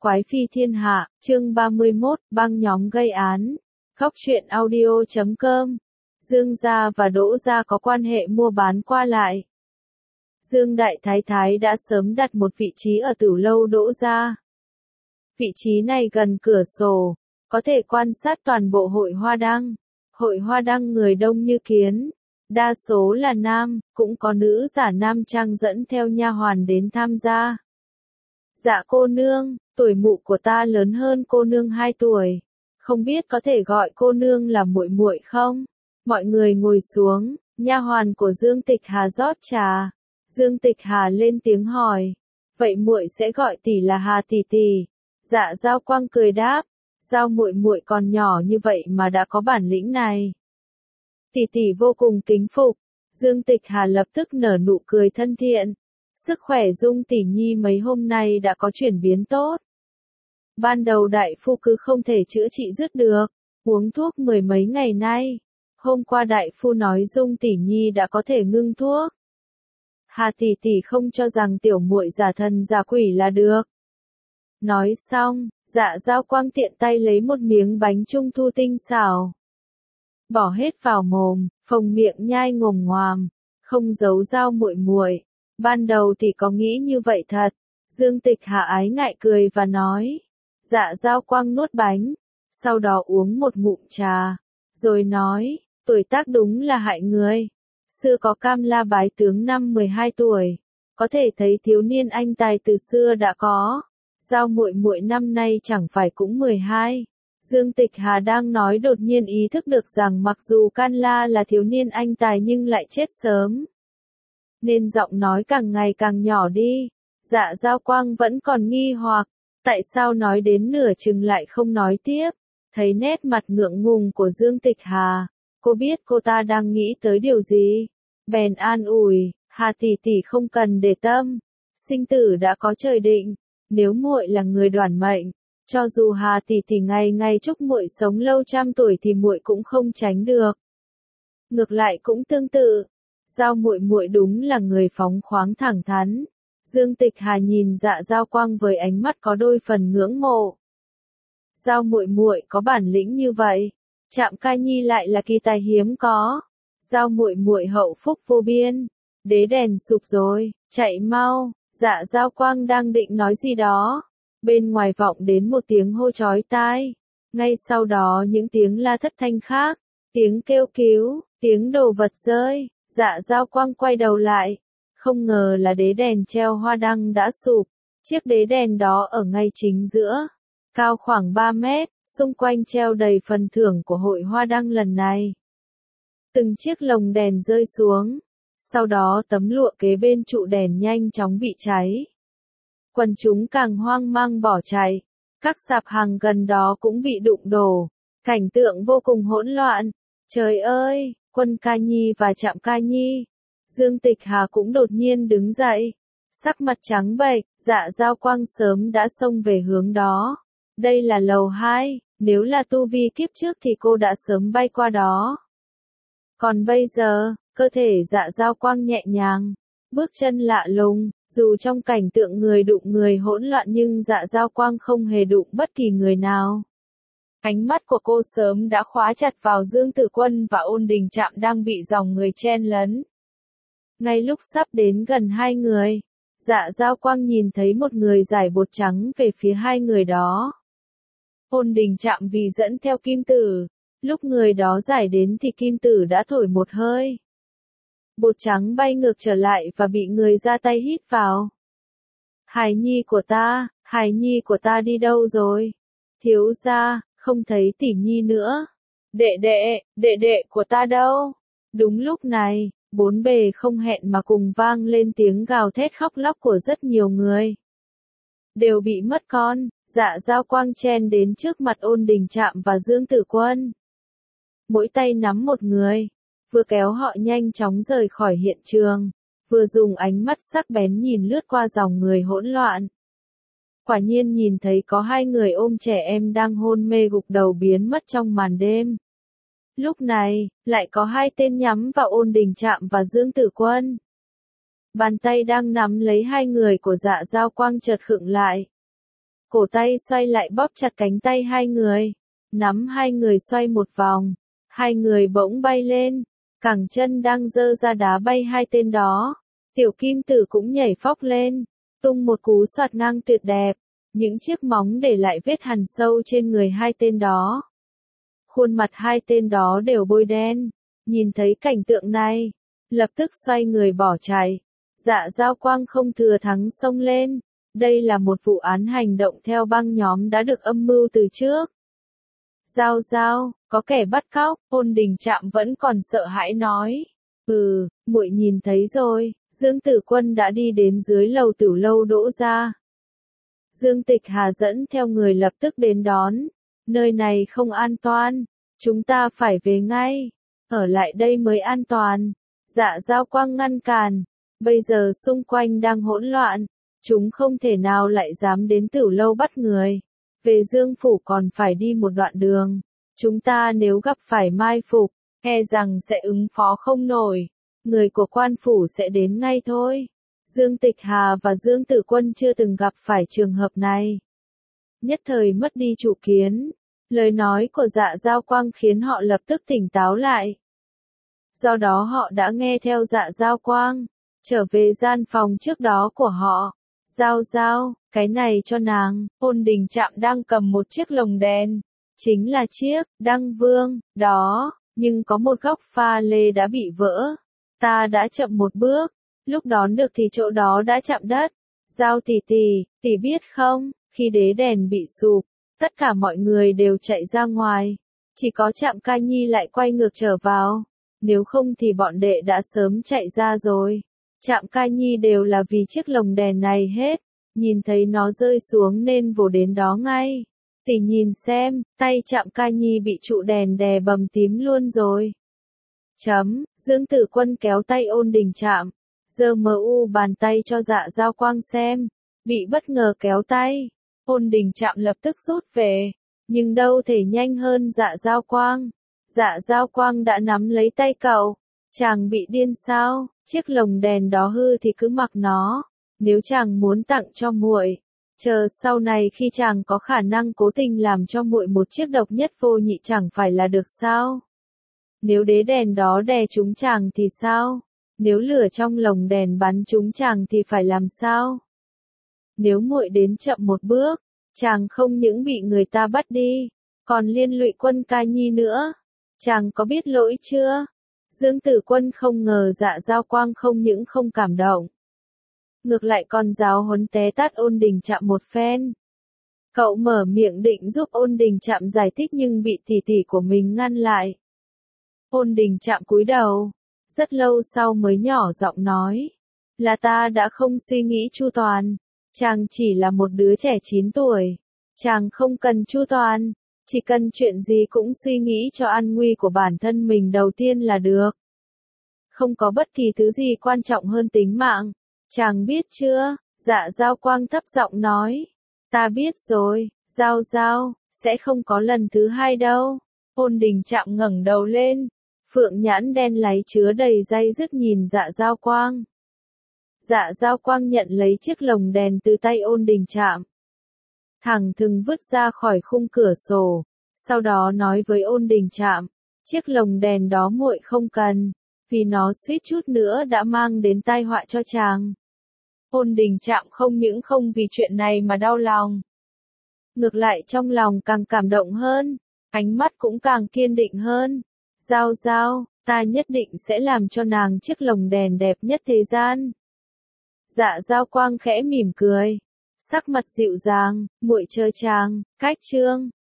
Quái phi thiên hạ, chương 31, băng nhóm gây án. Góc truyện audio.com. Dương gia và Đỗ gia có quan hệ mua bán qua lại. Dương Đại Thái Thái đã sớm đặt một vị trí ở Tửu lâu Đỗ gia. Vị trí này gần cửa sổ, có thể quan sát toàn bộ hội hoa đăng. Hội hoa đăng người đông như kiến, đa số là nam, cũng có nữ giả nam trang dẫn theo nha hoàn đến tham gia. Dạ cô nương, tuổi mụ của ta lớn hơn cô nương 2 tuổi, không biết có thể gọi cô nương là muội muội không? Mọi người ngồi xuống, nha hoàn của Dương Tịch Hà rót trà. Dương Tịch Hà lên tiếng hỏi, vậy muội sẽ gọi tỷ là Hà tỷ tỷ? Dạ Giao Quang cười đáp, Giao muội muội còn nhỏ như vậy mà đã có bản lĩnh này. Tỷ tỷ vô cùng kính phục. Dương Tịch Hà lập tức nở nụ cười thân thiện. Sức khỏe Dung tỷ nhi mấy hôm nay đã có chuyển biến tốt. Ban đầu đại phu cứ không thể chữa trị dứt được, uống thuốc 10 mấy ngày nay. Hôm qua đại phu nói Dung tỷ nhi đã có thể ngưng thuốc. Hà tỷ tỷ không cho rằng tiểu muội giả thần giả quỷ là được. Nói xong, Dạ Giao Quang tiện tay lấy một miếng bánh trung thu tinh xảo, bỏ hết vào mồm, phồng miệng nhai ngồm ngoàm, không giấu Giao muội muội. Ban đầu thì có nghĩ như vậy thật. Dương Tịch Hà ái ngại cười và nói. Dạ Giao Quang nuốt bánh, sau đó uống một ngụm trà, rồi nói, tuổi tác đúng là hại người. Xưa có Cam La bái tướng năm 12 tuổi, có thể thấy thiếu niên anh tài từ xưa đã có. Giao muội muội năm nay chẳng phải cũng 12. Dương Tịch Hà đang nói đột nhiên ý thức được rằng mặc dù Can La là thiếu niên anh tài nhưng lại chết sớm, nên giọng nói càng ngày càng nhỏ đi. Dạ Giao Quang vẫn còn nghi hoặc, tại sao nói đến nửa chừng lại không nói tiếp. Thấy nét mặt ngượng ngùng của Dương Tịch Hà, cô biết cô ta đang nghĩ tới điều gì. Bèn an ủi, Hà tỷ tỷ không cần để tâm, sinh tử đã có trời định, nếu muội là người đoản mệnh, cho dù Hà tỷ tỷ ngày ngày chúc muội sống lâu trăm tuổi thì muội cũng không tránh được. Ngược lại cũng tương tự, Giao muội muội đúng là người phóng khoáng thẳng thắn. Dương Tịch Hà nhìn Dạ Giao Quang với ánh mắt có đôi phần ngưỡng mộ. Giao muội muội có bản lĩnh như vậy, Trạm Ca Nhi lại là kỳ tài hiếm có. Giao muội muội hậu phúc vô biên. Đế đèn sụp rồi, chạy mau. Dạ Giao Quang đang định nói gì đó, bên ngoài vọng đến một tiếng hô chói tai. Ngay sau đó những tiếng la thất thanh khác, tiếng kêu cứu, tiếng đồ vật rơi. Dạ Giao Quang quay đầu lại, không ngờ là đế đèn treo hoa đăng đã sụp. Chiếc đế đèn đó ở ngay chính giữa, cao khoảng 3 mét, xung quanh treo đầy phần thưởng của hội hoa đăng lần này. Từng chiếc lồng đèn rơi xuống, sau đó tấm lụa kế bên trụ đèn nhanh chóng bị cháy. Quần chúng càng hoang mang bỏ chạy, các sạp hàng gần đó cũng bị đụng đổ, cảnh tượng vô cùng hỗn loạn. Trời ơi, Quân Ca Nhi và Trạm Ca Nhi. Dương Tịch Hà cũng đột nhiên đứng dậy, sắc mặt trắng bệch. Dạ Giao Quang sớm đã xông về hướng đó. Đây là lầu 2, nếu là tu vi kiếp trước thì cô đã sớm bay qua đó. Còn bây giờ, cơ thể Dạ Giao Quang nhẹ nhàng, bước chân lạ lùng, dù trong cảnh tượng người đụng người hỗn loạn nhưng Dạ Giao Quang không hề đụng bất kỳ người nào. Ánh mắt của cô sớm đã khóa chặt vào Dương Tử Quân và Ôn Đình Trạm đang bị dòng người chen lấn. Ngay lúc sắp đến gần hai người, Dạ Giao Quang nhìn thấy một người giải bột trắng về phía hai người đó. Ôn Đình Trạm vì dẫn theo kim tử, lúc người đó giải đến thì kim tử đã thổi một hơi. Bột trắng bay ngược trở lại và bị người ra tay hít vào. Hài nhi của ta đi đâu rồi? Thiếu gia, không thấy tỷ nhi nữa. Đệ đệ của ta đâu? Đúng lúc này, bốn bề không hẹn mà cùng vang lên tiếng gào thét khóc lóc của rất nhiều người. Đều bị mất con. Dạ Giao Quang chen đến trước mặt Ôn Đình Trạm và Dương Tử Quân. Mỗi tay nắm một người, vừa kéo họ nhanh chóng rời khỏi hiện trường, vừa dùng ánh mắt sắc bén nhìn lướt qua dòng người hỗn loạn. Quả nhiên nhìn thấy có hai người ôm trẻ em đang hôn mê gục đầu biến mất trong màn đêm. Lúc này, lại có hai tên nhắm vào Ôn Đình Trạm và Dương Tử Quân. Bàn tay đang nắm lấy hai người của Dạ Giao Quang chợt khựng lại. cổ tay xoay lại bóp chặt cánh tay hai người, nắm hai người xoay một vòng, hai người bỗng bay lên, cẳng chân đang giơ ra đá bay hai tên đó, tiểu kim tử cũng nhảy phóc lên, tung một cú xoạt ngang tuyệt đẹp, những chiếc móng để lại vết hằn sâu trên người hai tên đó. Khuôn mặt hai tên đó đều bôi đen, nhìn thấy cảnh tượng này, lập tức xoay người bỏ chạy. Dạ Dao Quang không thừa thắng xông lên, đây là một vụ án hành động theo băng nhóm đã được âm mưu từ trước. Giao Giao, có kẻ bắt cóc, Ôn Đình Trạm vẫn còn sợ hãi nói. Muội nhìn thấy rồi, Dương Tử Quân đã đi đến dưới lầu Tử lâu Đỗ gia. Dương Tịch Hà dẫn theo người lập tức đến đón, nơi này không an toàn, chúng ta phải về ngay, ở lại đây mới an toàn. Dạ Dao Quang ngăn cản, bây giờ xung quanh đang hỗn loạn, chúng không thể nào lại dám đến Tử lâu bắt người. Về Dương phủ còn phải đi một đoạn đường, chúng ta nếu gặp phải mai phục, e rằng sẽ ứng phó không nổi, người của quan phủ sẽ đến ngay thôi. Dương Tịch Hà và Dương Tử Quân chưa từng gặp phải trường hợp này. Nhất thời mất đi chủ kiến, lời nói của Dạ Dao Quang khiến họ lập tức tỉnh táo lại. Do đó họ đã nghe theo Dạ Dao Quang, trở về gian phòng trước đó của họ. Giao Giao, cái này cho nàng. Ôn Đình Trạm đang cầm một chiếc lồng đèn, chính là chiếc Đăng Vương đó, nhưng có một góc pha lê đã bị vỡ. Ta đã chậm một bước, lúc đón được thì chỗ đó đã chạm đất. Giao tỷ tỷ biết không, khi đế đèn bị sụp, tất cả mọi người đều chạy ra ngoài, chỉ có Trạm Ca Nhi lại quay ngược trở vào, nếu không thì bọn đệ đã sớm chạy ra rồi. Trạm Ca Nhi đều là vì chiếc lồng đèn này hết, nhìn thấy nó rơi xuống nên vồ đến đó ngay. Tỷ nhìn xem, tay Trạm Ca Nhi bị trụ đèn đè bầm tím luôn rồi. Dương Tử Quân kéo tay Ôn Đình Trạm, giơ bàn tay cho Dạ Dao Quang xem, bị bất ngờ kéo tay. Ôn Đình Trạm lập tức rút về, nhưng đâu thể nhanh hơn Dạ Dao Quang. Dạ Dao Quang đã nắm lấy tay cậu. Chàng bị điên sao? Chiếc lồng đèn đó hư thì cứ mặc nó, nếu chàng muốn tặng cho muội, chờ sau này khi chàng có khả năng cố tình làm cho muội một chiếc độc nhất vô nhị chẳng phải là được sao? Nếu đế đèn đó đè trúng chàng thì sao? Nếu lửa trong lồng đèn bắn trúng chàng thì phải làm sao? Nếu muội đến chậm một bước, chàng không những bị người ta bắt đi, còn liên lụy Quân Ca Nhi nữa. Chàng có biết lỗi chưa? Dương Tử Quân không ngờ Dạ Dao Quang không những không cảm động, ngược lại còn giáo huấn té tát Ôn Đình Trạm một phen. Cậu mở miệng định giúp Ôn Đình Trạm giải thích nhưng bị tỷ tỷ của mình ngăn lại. Ôn Đình Trạm cúi đầu, rất lâu sau mới nhỏ giọng nói, là ta đã không suy nghĩ chu toàn, chàng chỉ là một đứa trẻ 9 tuổi, chàng không cần chu toàn. Chỉ cần chuyện gì cũng suy nghĩ cho an nguy của bản thân mình đầu tiên là được. Không có bất kỳ thứ gì quan trọng hơn tính mạng. Chàng biết chưa? Dạ Dao Quang thấp giọng nói. Ta biết rồi, Giao Giao, sẽ không có lần thứ hai đâu. Ôn Đình Trạm ngẩng đầu lên. Phượng nhãn đen láy chứa đầy day dứt nhìn Dạ Dao Quang. Dạ Dao Quang nhận lấy chiếc lồng đèn từ tay Ôn Đình Trạm, thẳng thừng vứt ra khỏi khung cửa sổ, sau đó nói với Ôn Đình Trạm, chiếc lồng đèn đó muội không cần, vì nó suýt chút nữa đã mang đến tai họa cho chàng. Ôn Đình Trạm không những không vì chuyện này mà đau lòng, ngược lại trong lòng càng cảm động hơn, ánh mắt cũng càng kiên định hơn. Giao Giao, ta nhất định sẽ làm cho nàng chiếc lồng đèn đẹp nhất thế gian. Dạ Dao Quang khẽ mỉm cười, sắc mặt dịu dàng, muội chờ chàng. Cách chương